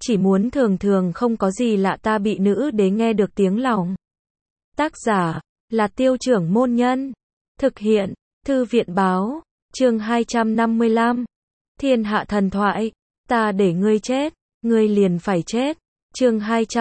chỉ muốn thường thường không có gì lạ ta bị nữ đế nghe được tiếng lòng. Tác giả là Tiêu Trưởng Môn Nhân. Thực hiện Thư viện Báo. Chương 255. Thiên hạ thần thoại. Ta để ngươi chết, ngươi liền phải chết. Chương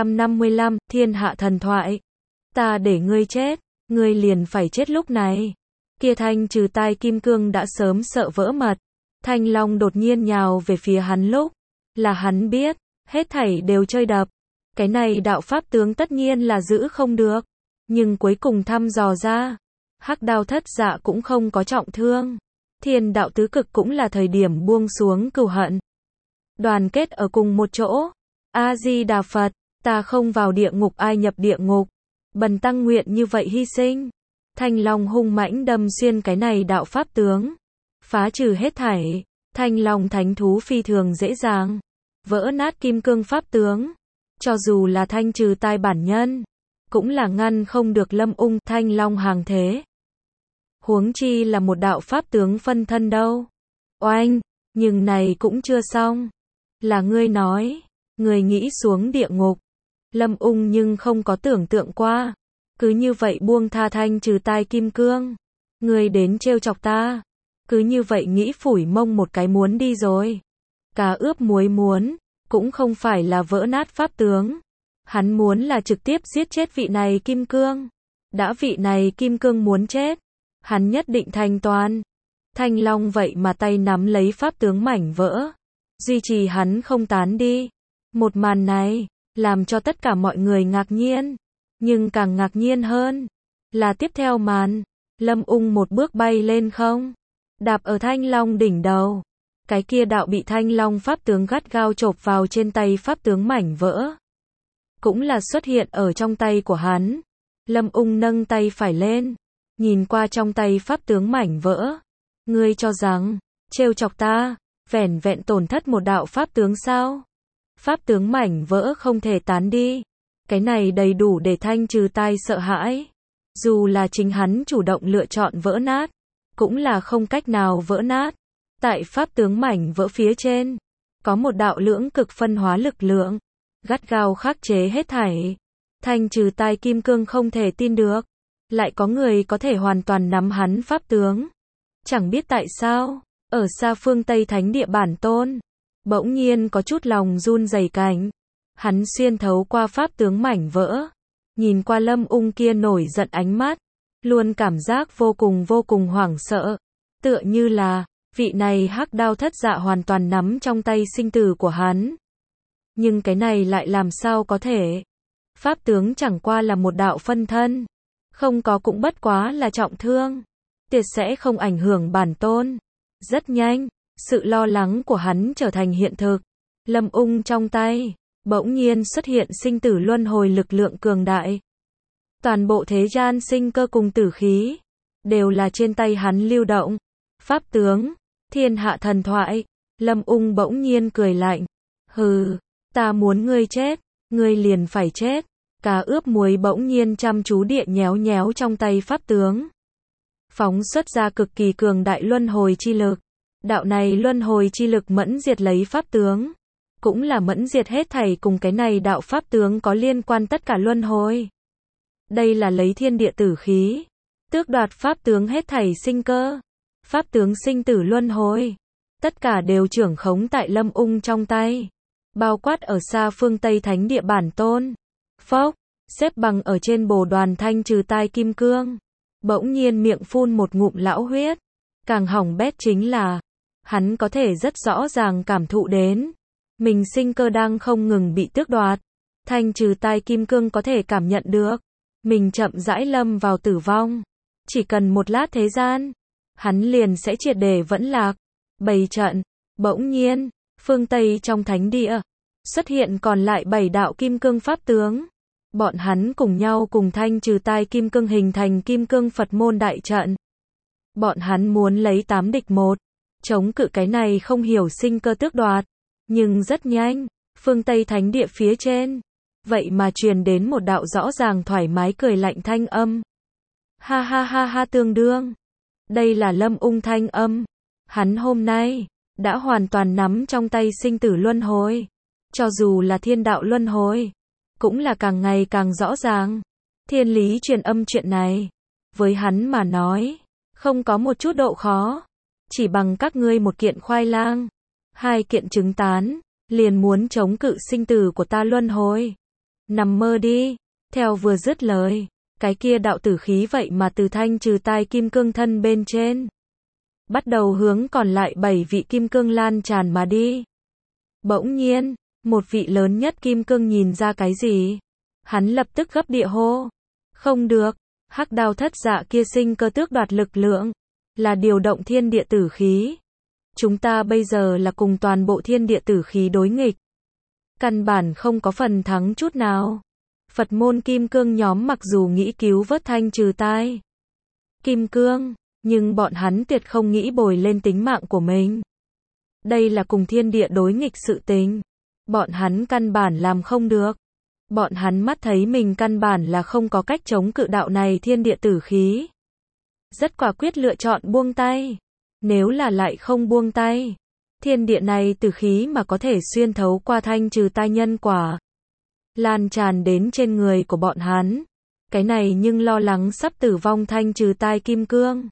255. Thiên hạ thần thoại. Ta để ngươi chết, ngươi liền phải chết. Lúc này, kia Thanh Trừ Tai kim cương đã sớm sợ vỡ mật. Thanh long đột nhiên nhào về phía hắn lúc là hắn biết, hết thảy đều chơi đập. Cái này đạo pháp tướng tất nhiên là giữ không được. Nhưng cuối cùng thăm dò ra, Hắc Đao Thất Dạ cũng không có trọng thương. Thiên đạo tứ cực cũng là thời điểm buông xuống cừu hận. Đoàn kết ở cùng một chỗ. A-di-đà Phật, ta không vào địa ngục ai nhập địa ngục. Bần tăng nguyện như vậy hy sinh. Thanh long hung mãnh đâm xuyên cái này đạo pháp tướng. Phá trừ hết thảy. Thanh long thánh thú phi thường dễ dàng vỡ nát kim cương pháp tướng. Cho dù là Thanh Trừ Tai bản nhân, cũng là ngăn không được Lâm Ung Thanh long hàng thế. Huống chi là một đạo pháp tướng phân thân đâu. Oanh, nhưng này cũng chưa xong. Là ngươi nói, ngươi nghĩ xuống địa ngục. Lâm Ung nhưng không có tưởng tượng qua. Cứ như vậy buông tha Thanh Trừ Tai kim cương. Ngươi đến trêu chọc ta. Cứ như vậy nghĩ phủi mông một cái muốn đi rồi. Cá ướp muối muốn, cũng không phải là vỡ nát pháp tướng. Hắn muốn là trực tiếp giết chết vị này kim cương. Đã vị này kim cương muốn chết, hắn nhất định thành toàn. Thanh long vậy mà tay nắm lấy pháp tướng mảnh vỡ, duy trì hắn không tán đi. Một màn này, làm cho tất cả mọi người ngạc nhiên. Nhưng càng ngạc nhiên hơn, là tiếp theo màn. Lâm Ung một bước bay lên không, đạp ở thanh long đỉnh đầu. Cái kia đạo bị thanh long pháp tướng gắt gao chộp vào trên tay pháp tướng mảnh vỡ, cũng là xuất hiện ở trong tay của hắn. Lâm Ung nâng tay phải lên, nhìn qua trong tay pháp tướng mảnh vỡ. Ngươi cho rằng, trêu chọc ta, vẻn vẹn tổn thất một đạo pháp tướng sao? Pháp tướng mảnh vỡ không thể tán đi. Cái này đầy đủ để Thanh Trừ Tai sợ hãi. Dù là chính hắn chủ động lựa chọn vỡ nát, cũng là không cách nào vỡ nát. Tại pháp tướng mảnh vỡ phía trên, có một đạo lưỡng cực phân hóa lực lượng, gắt gao khắc chế hết thảy. Thanh Trừ Tai kim cương không thể tin được, lại có người có thể hoàn toàn nắm hắn pháp tướng. Chẳng biết tại sao, ở xa phương Tây Thánh Địa Bản Tôn, bỗng nhiên có chút lòng run rẩy cảnh. Hắn xuyên thấu qua pháp tướng mảnh vỡ, nhìn qua Lâm Ung kia nổi giận ánh mắt, luôn cảm giác vô cùng hoảng sợ. Tựa như là, vị này Hắc Đao Thất Dạ hoàn toàn nắm trong tay sinh tử của hắn. Nhưng cái này lại làm sao có thể? Pháp tướng chẳng qua là một đạo phân thân. Không có cũng bất quá là trọng thương. Tuyệt sẽ không ảnh hưởng bản tôn. Rất nhanh, sự lo lắng của hắn trở thành hiện thực. Lâm Ung trong tay, bỗng nhiên xuất hiện sinh tử luân hồi lực lượng cường đại. Toàn bộ thế gian sinh cơ cùng tử khí, đều là trên tay hắn lưu động. Pháp tướng, thiên hạ thần thoại. Lâm Ung bỗng nhiên cười lạnh. Hừ, ta muốn ngươi chết, ngươi liền phải chết. Cá ướp muối bỗng nhiên chăm chú địa nhéo nhéo trong tay pháp tướng. Phóng xuất ra cực kỳ cường đại luân hồi chi lực. Đạo này luân hồi chi lực mẫn diệt lấy pháp tướng. Cũng là mẫn diệt hết thảy cùng cái này đạo pháp tướng có liên quan tất cả luân hồi. Đây là lấy thiên địa tử khí, tước đoạt pháp tướng hết thảy sinh cơ. Pháp tướng sinh tử luân hồi, tất cả đều trưởng khống tại Lâm Ung trong tay. Bao quát ở xa phương Tây Thánh Địa Bản Tôn. Phốc, xếp bằng ở trên bồ đoàn Thanh Trừ Tai kim cương. Bỗng nhiên miệng phun một ngụm lão huyết. Càng hỏng bét chính là, hắn có thể rất rõ ràng cảm thụ đến. Mình sinh cơ đang không ngừng bị tước đoạt. Thanh Trừ Tai kim cương có thể cảm nhận được. Mình chậm rãi lâm vào tử vong. Chỉ cần một lát thế gian, hắn liền sẽ triệt để vẫn lạc. Bày trận, bỗng nhiên, phương Tây trong thánh địa, xuất hiện còn lại 7 đạo kim cương pháp tướng. Bọn hắn cùng nhau cùng Thanh Trừ Tai kim cương hình thành kim cương Phật môn đại trận. Bọn hắn muốn lấy 8 địch 1, chống cự cái này không hiểu sinh cơ tước đoạt. Nhưng rất nhanh, phương Tây thánh địa phía trên, vậy mà truyền đến một đạo rõ ràng thoải mái cười lạnh thanh âm. Ha ha ha ha tương đương. Đây là Lâm Ung thanh âm. Hắn hôm nay, đã hoàn toàn nắm trong tay sinh tử luân hồi. Cho dù là thiên đạo luân hồi, cũng là càng ngày càng rõ ràng. Thiên lý truyền âm chuyện này, với hắn mà nói, không có một chút độ khó. Chỉ bằng các ngươi một kiện khoai lang, hai kiện trứng tán, liền muốn chống cự sinh tử của ta luân hồi. Nằm mơ đi. Theo vừa dứt lời, cái kia đạo tử khí vậy mà từ thanh trừ tai kim cương thân bên trên, bắt đầu hướng còn lại 7 vị kim cương lan tràn mà đi. Bỗng nhiên, một vị lớn nhất kim cương nhìn ra cái gì. Hắn lập tức gấp địa hô. Không được, hắc đao thất dạ kia sinh cơ tước đoạt lực lượng, là điều động thiên địa tử khí. Chúng ta bây giờ là cùng toàn bộ thiên địa tử khí đối nghịch. Căn bản không có phần thắng chút nào. Phật môn kim cương nhóm mặc dù nghĩ cứu vớt thanh trừ tai kim cương, nhưng bọn hắn tuyệt không nghĩ bồi lên tính mạng của mình. Đây là cùng thiên địa đối nghịch sự tình. Bọn hắn căn bản làm không được. Bọn hắn mắt thấy mình căn bản là không có cách chống cự đạo này thiên địa tử khí. Rất quả quyết lựa chọn buông tay. Nếu là lại không buông tay, thiên địa này tử khí mà có thể xuyên thấu qua thanh trừ tai nhân quả, lan tràn đến trên người của bọn hắn. Cái này nhưng lo lắng sắp tử vong thanh trừ tai kim cương.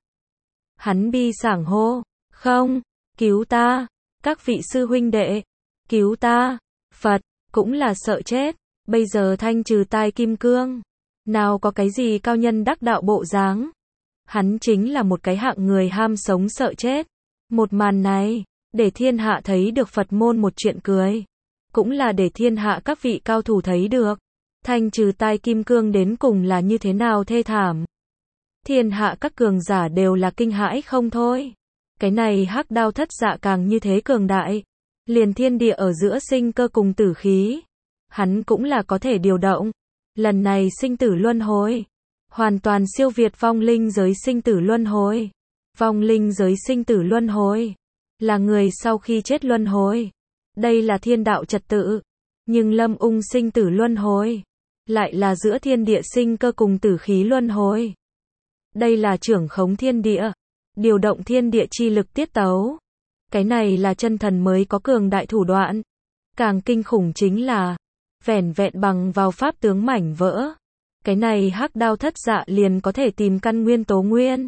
Hắn bi sảng hô, không, cứu ta, các vị sư huynh đệ, cứu ta. Phật, cũng là sợ chết, bây giờ thanh trừ tai kim cương, nào có cái gì cao nhân đắc đạo bộ dáng. Hắn chính là một cái hạng người ham sống sợ chết. Một màn này, để thiên hạ thấy được Phật môn một chuyện cười. Cũng là để thiên hạ các vị cao thủ thấy được. Thanh trừ tai kim cương đến cùng là như thế nào thê thảm. Thiên hạ các cường giả đều là kinh hãi không thôi. Cái này hắc đao thất dạ càng như thế cường đại. Liền thiên địa ở giữa sinh cơ cùng tử khí, hắn cũng là có thể điều động. Lần này sinh tử luân hồi, hoàn toàn siêu việt vong linh giới sinh tử luân hồi. Vong linh giới sinh tử luân hồi, là người sau khi chết luân hồi. Đây là thiên đạo trật tự. Nhưng lâm ung sinh tử luân hồi, lại là giữa thiên địa sinh cơ cùng tử khí luân hồi. Đây là trưởng khống thiên địa, điều động thiên địa chi lực tiết tấu. Cái này là chân thần mới có cường đại thủ đoạn. Càng kinh khủng chính là, vẻn vẹn bằng vào pháp tướng mảnh vỡ. Cái này hắc đao thất dạ liền có thể tìm căn nguyên tố nguyên.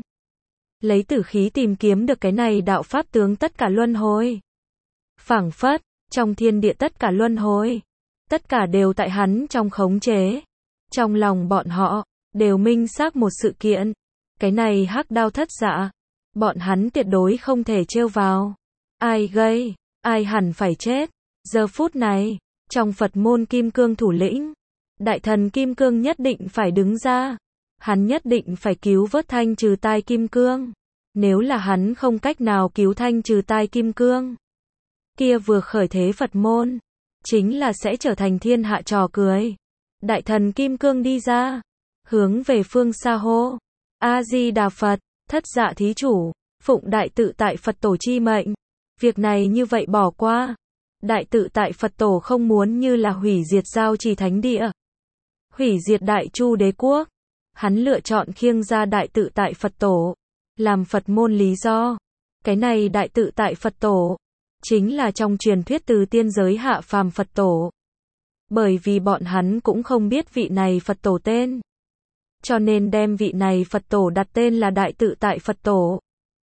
Lấy tử khí tìm kiếm được cái này đạo pháp tướng tất cả luân hồi. Phảng phất, trong thiên địa tất cả luân hồi, tất cả đều tại hắn trong khống chế. Trong lòng bọn họ, đều minh xác một sự kiện. Cái này hắc đao thất dạ, bọn hắn tuyệt đối không thể trêu vào. Ai gây, ai hẳn phải chết. Giờ phút này, trong Phật môn kim cương thủ lĩnh, đại thần kim cương nhất định phải đứng ra. Hắn nhất định phải cứu vớt thanh trừ tai kim cương. Nếu là hắn không cách nào cứu thanh trừ tai kim cương, kia vừa khởi thế Phật môn, chính là sẽ trở thành thiên hạ trò cười. Đại thần kim cương đi ra, hướng về phương xa hô. A-di-đà Phật, thất dạ thí chủ, phụng đại tự tại Phật tổ chi mệnh. Việc này như vậy bỏ qua. Đại tự tại Phật tổ không muốn như là hủy diệt giao trì thánh địa, hủy diệt đại chu đế quốc. Hắn lựa chọn khiêng ra đại tự tại Phật tổ, làm Phật môn lý do. Cái này đại tự tại Phật tổ, chính là trong truyền thuyết từ tiên giới hạ phàm Phật tổ. Bởi vì bọn hắn cũng không biết vị này Phật tổ tên, cho nên đem vị này Phật tổ đặt tên là đại tự tại Phật tổ.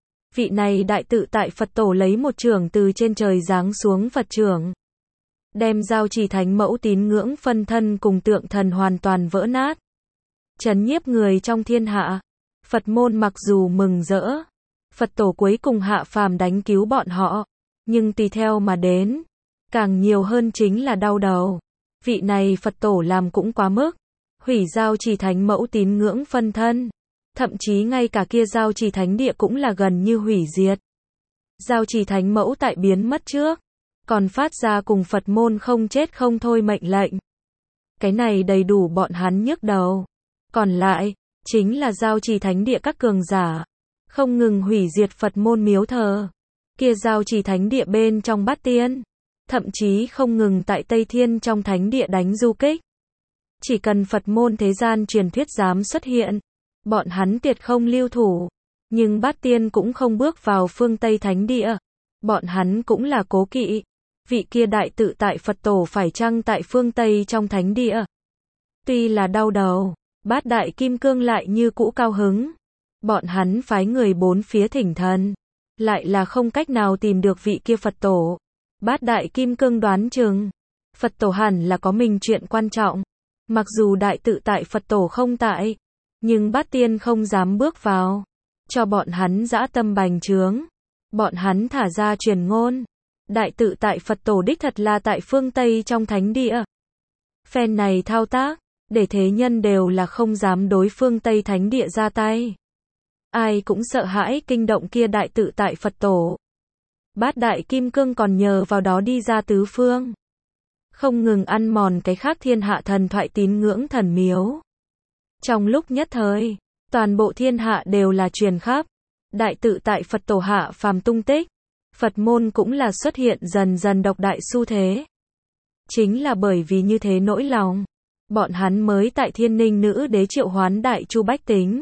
Vị này đại tự tại Phật tổ lấy một chưởng từ trên trời giáng xuống Phật chưởng, đem giao trì thánh mẫu tín ngưỡng phân thân cùng tượng thần hoàn toàn vỡ nát, trấn nhiếp người trong thiên hạ. Phật môn mặc dù mừng rỡ, Phật tổ cuối cùng hạ phàm đánh cứu bọn họ, nhưng tùy theo mà đến, càng nhiều hơn chính là đau đầu. Vị này Phật tổ làm cũng quá mức, hủy giao trì thánh mẫu tín ngưỡng phân thân, thậm chí ngay cả kia giao trì thánh địa cũng là gần như hủy diệt. Giao trì thánh mẫu tại biến mất trước, còn phát ra cùng Phật môn không chết không thôi mệnh lệnh. Cái này đầy đủ bọn hắn nhức đầu. Còn lại, chính là giao trì thánh địa các cường giả, không ngừng hủy diệt Phật môn miếu thờ. Kia giao trì thánh địa bên trong bát tiên, thậm chí không ngừng tại Tây Thiên trong thánh địa đánh du kích. Chỉ cần Phật môn thế gian truyền thuyết dám xuất hiện, bọn hắn tuyệt không lưu thủ. Nhưng bát tiên cũng không bước vào phương Tây thánh địa. Bọn hắn cũng là cố kỵ. vị kia đại tự tại Phật tổ phải chăng tại phương Tây trong thánh địa? Tuy là đau đầu, Bát Đại Kim Cương lại như cũ cao hứng. Bọn hắn phái người bốn phía thỉnh thần, lại là không cách nào tìm được vị kia Phật tổ. Bát Đại Kim Cương đoán chừng, Phật tổ hẳn là có mình chuyện quan trọng. Mặc dù đại tự tại Phật tổ không tại, nhưng Bát Tiên không dám bước vào, cho bọn hắn dã tâm bành trướng. Bọn hắn thả ra truyền ngôn, đại tự tại Phật tổ đích thật là tại phương Tây trong thánh địa. Phen này thao tác, để thế nhân đều là không dám đối phương Tây thánh địa ra tay. Ai cũng sợ hãi kinh động kia đại tự tại Phật tổ. Bát Đại Kim Cương còn nhờ vào đó đi ra tứ phương, không ngừng ăn mòn cái khác thiên hạ thần thoại tín ngưỡng thần miếu. Trong lúc nhất thời, toàn bộ thiên hạ đều là truyền khắp đại tự tại Phật tổ hạ phàm tung tích. Phật môn cũng là xuất hiện dần dần độc đại xu thế. Chính là bởi vì như thế nỗi lòng, bọn hắn mới tại Thiên Ninh Nữ Đế triệu hoán đại chu bách tính,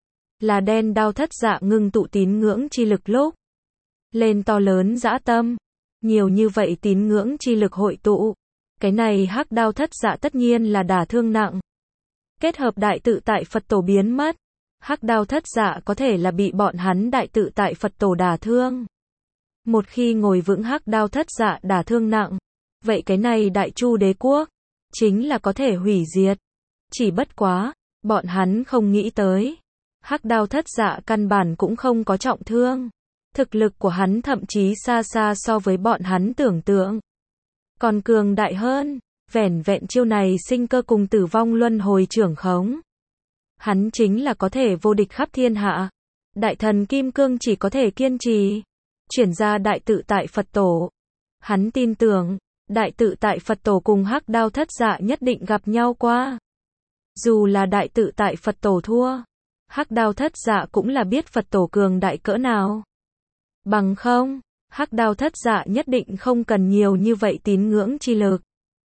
là đen đao thất dạ ngưng tụ tín ngưỡng chi lực lúc lên to lớn dã tâm. Nhiều như vậy tín ngưỡng chi lực hội tụ, cái này hắc đao thất dạ tất nhiên là đả thương nặng. Kết hợp đại tự tại Phật tổ biến mất, hắc đao thất dạ có thể là bị bọn hắn đại tự tại Phật tổ đả thương. Một khi ngồi vững hắc đao thất dạ đả thương nặng, vậy cái này đại chu đế quốc chính là có thể hủy diệt. Chỉ bất quá, bọn hắn không nghĩ tới, hắc đao thất dạ căn bản cũng không có trọng thương. Thực lực của hắn thậm chí xa xa so với bọn hắn tưởng tượng còn cường đại hơn. Vẻn vẹn chiêu này sinh cơ cùng tử vong luân hồi trưởng khống, hắn chính là có thể vô địch khắp thiên hạ. Đại thần Kim Cương chỉ có thể kiên trì chuyển ra đại tự tại Phật tổ. Hắn tin tưởng, đại tự tại Phật tổ cùng hắc đao thất dạ nhất định gặp nhau qua. Dù là đại tự tại Phật tổ thua, hắc đao thất dạ cũng là biết Phật tổ cường đại cỡ nào. Bằng không, hắc đao thất dạ nhất định không cần nhiều như vậy tín ngưỡng chi lực.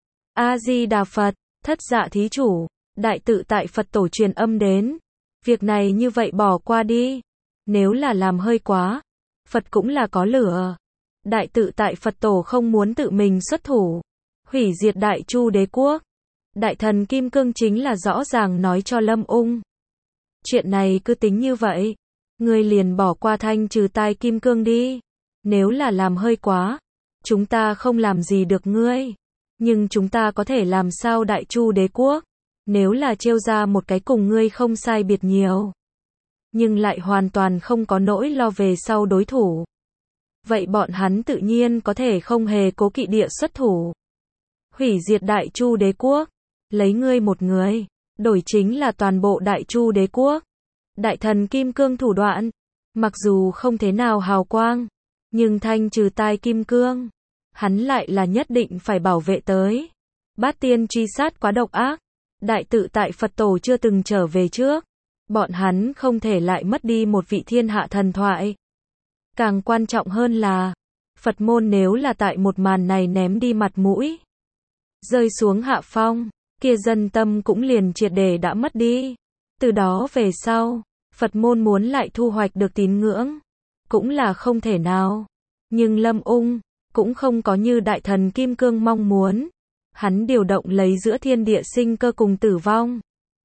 A-di-đà Phật, thất dạ thí chủ, đại tự tại Phật tổ truyền âm đến. Việc này như vậy bỏ qua đi. Nếu là làm hơi quá, Phật cũng là có lửa. Đại tự tại Phật tổ không muốn tự mình xuất thủ, hủy diệt đại chu đế quốc. Đại thần Kim Cương chính là rõ ràng nói cho Lâm Ung. Chuyện này cứ tính như vậy, ngươi liền bỏ qua thanh trừ tai Kim Cương đi. Nếu là làm hơi quá, chúng ta không làm gì được ngươi. Nhưng chúng ta có thể làm sao đại chu đế quốc, nếu là trêu ra một cái cùng ngươi không sai biệt nhiều, nhưng lại hoàn toàn không có nỗi lo về sau đối thủ. Vậy bọn hắn tự nhiên có thể không hề cố kỵ địa xuất thủ. Hủy diệt đại chu đế quốc, lấy ngươi một người, đổi chính là toàn bộ đại chu đế quốc. Đại thần Kim Cương thủ đoạn, mặc dù không thế nào hào quang, nhưng thanh trừ tai Kim Cương, hắn lại là nhất định phải bảo vệ tới. Bát tiên truy sát quá độc ác, đại tự tại Phật tổ chưa từng trở về trước, bọn hắn không thể lại mất đi một vị thiên hạ thần thoại. Càng quan trọng hơn là, Phật môn nếu là tại một màn này ném đi mặt mũi, rơi xuống hạ phong, kia dân tâm cũng liền triệt để đã mất đi. Từ đó về sau, Phật môn muốn lại thu hoạch được tín ngưỡng, cũng là không thể nào. Nhưng Lâm Ung cũng không có như đại thần Kim Cương mong muốn. Hắn điều động lấy giữa thiên địa sinh cơ cùng tử vong,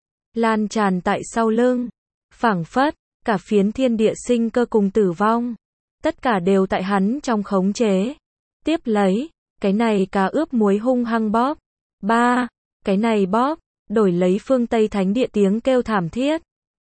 lan tràn tại sau lưng, phảng phất cả phiến thiên địa sinh cơ cùng tử vong, tất cả đều tại hắn trong khống chế. Tiếp lấy, cái này cá ướp muối hung hăng bóp. Ba, cái này bóp, đổi lấy phương Tây thánh địa tiếng kêu thảm thiết.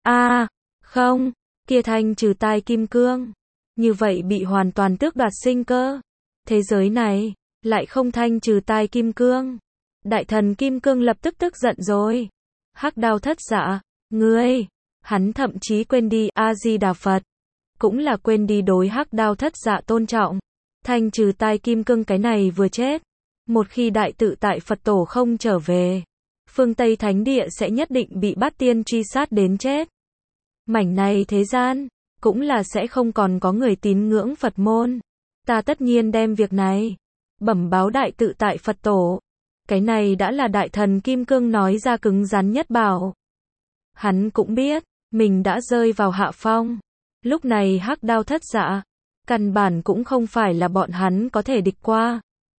Không, kia thanh trừ tai Kim Cương, như vậy bị hoàn toàn tước đoạt sinh cơ. Thế giới này, lại không thanh trừ tai Kim Cương. Đại thần Kim Cương lập tức tức giận rồi. Hắc đao thất dạ, ngươi, hắn thậm chí quên đi A-di-đà Phật, cũng là quên đi đối hắc đao thất dạ tôn trọng. Thanh trừ tai Kim Cương cái này vừa chết, một khi đại tự tại Phật tổ không trở về, phương Tây thánh địa sẽ nhất định bị bát tiên truy sát đến chết. Mảnh này thế gian, cũng là sẽ không còn có người tín ngưỡng Phật môn. Ta tất nhiên đem việc này bẩm báo đại tự tại Phật tổ. Cái này đã là đại thần Kim Cương nói ra cứng rắn nhất bảo. Hắn cũng biết, mình đã rơi vào hạ phong. Lúc này hắc đao thất dạ, căn bản cũng không phải là bọn hắn có thể địch qua.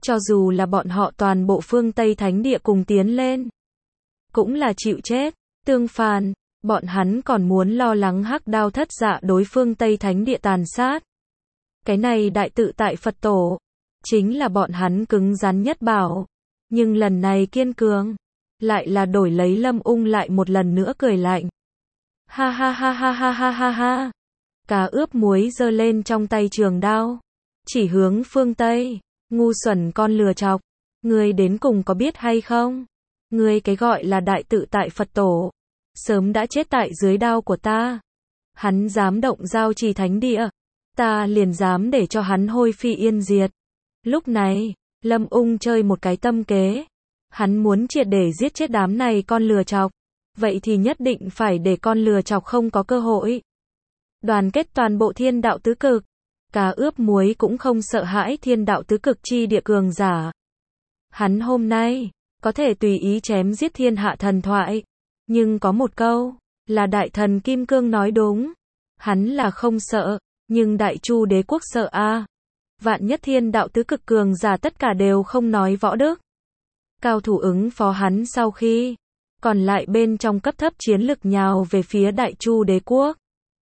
Cho dù là bọn họ toàn bộ phương Tây Thánh Địa cùng tiến lên, cũng là chịu chết. Tương phản, bọn hắn còn muốn lo lắng hắc đao thất dạ đối phương Tây Thánh Địa tàn sát. Cái này đại tự tại Phật tổ, chính là bọn hắn cứng rắn nhất bảo. Nhưng lần này kiên cường, lại là đổi lấy Lâm Ung lại một lần nữa cười lạnh. Ha ha ha ha ha ha ha ha. Cá ướp muối giơ lên trong tay trường đao, chỉ hướng phương Tây. Ngu xuẩn con lừa chọc, ngươi đến cùng có biết hay không? Ngươi cái gọi là đại tự tại Phật tổ, sớm đã chết tại dưới đao của ta. Hắn dám động giao trì thánh địa, ta liền dám để cho hắn hôi phi yên diệt. Lúc này, Lâm Ung chơi một cái tâm kế. Hắn muốn triệt để giết chết đám này con lừa chọc. Vậy thì nhất định phải để con lừa chọc không có cơ hội. Đoàn kết toàn bộ thiên đạo tứ cực. Cá ướp muối cũng không sợ hãi thiên đạo tứ cực chi địa cường giả. Hắn hôm nay, có thể tùy ý chém giết thiên hạ thần thoại. Nhưng có một câu, là đại thần Kim Cương nói đúng. Hắn là không sợ, nhưng đại chu đế quốc sợ a. Vạn nhất thiên đạo tứ cực cường giả tất cả đều không nói võ đức. Cao thủ ứng phó hắn sau khi, còn lại bên trong cấp thấp chiến lực nhào về phía đại chu đế quốc.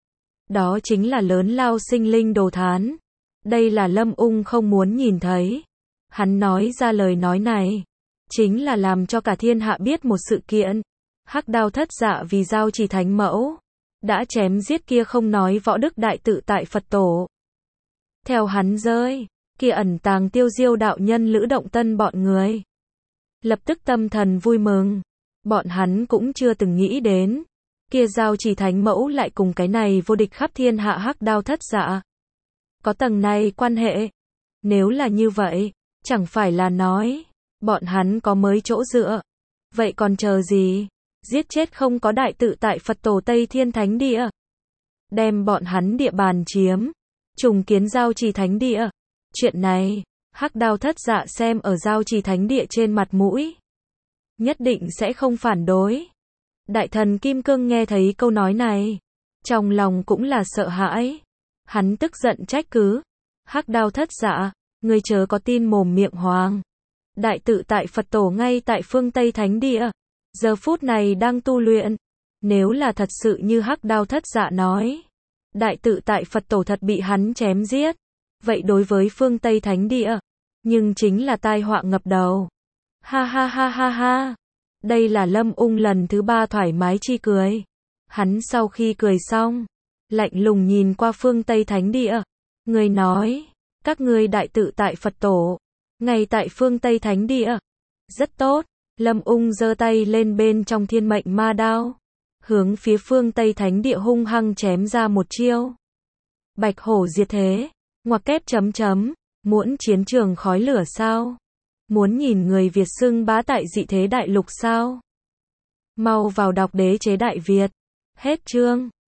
Đó chính là lớn lao sinh linh đồ thán. Đây là Lâm Ung không muốn nhìn thấy. Hắn nói ra lời nói này, chính là làm cho cả thiên hạ biết một sự kiện. Hắc đao thất dạ vì giao trì thánh mẫu, đã chém giết kia không nói võ đức đại tự tại Phật tổ. Theo hắn rơi, kia ẩn tàng tiêu diêu đạo nhân Lữ Động Tân bọn người. Lập tức tâm thần vui mừng. Bọn hắn cũng chưa từng nghĩ đến. Kia giao trì thánh mẫu lại cùng cái này vô địch khắp thiên hạ hắc đao thất dạ. Có tầng này quan hệ. Nếu là như vậy, chẳng phải là nói, bọn hắn có mới chỗ dựa. Vậy còn chờ gì? Giết chết không có đại tự tại Phật tổ Tây Thiên Thánh Địa. Đem bọn hắn địa bàn chiếm. Trùng kiến giao trì thánh địa. Chuyện này, hắc đao thất dạ xem ở giao trì thánh địa trên mặt mũi. Nhất định sẽ không phản đối. Đại thần Kim Cương nghe thấy câu nói này, trong lòng cũng là sợ hãi. Hắn tức giận trách cứ. Hắc đao thất dạ, ngươi chớ có tin mồm miệng hoàng. Đại tự tại Phật tổ ngay tại phương Tây Thánh Địa, giờ phút này đang tu luyện. Nếu là thật sự như hắc đao thất dạ nói, đại tự tại Phật tổ thật bị hắn chém giết, vậy đối với phương Tây Thánh Địa, nhưng chính là tai họa ngập đầu. Ha ha ha ha ha. Đây là Lâm Ung lần thứ 3 thoải mái chi cười. Hắn sau khi cười xong, lạnh lùng nhìn qua phương Tây Thánh Địa. Người nói, các ngươi đại tự tại Phật tổ, ngay tại phương Tây Thánh Địa. Rất tốt. Lâm Ung giơ tay lên bên trong thiên mệnh ma đao, hướng phía phương Tây Thánh Địa hung hăng chém ra một chiêu. Bạch hổ diệt thế, ngoặc kép chấm chấm, muốn chiến trường khói lửa sao? Muốn nhìn người Việt xưng bá tại dị thế đại lục sao? Mau vào đọc Đế chế Đại Việt. Hết chương.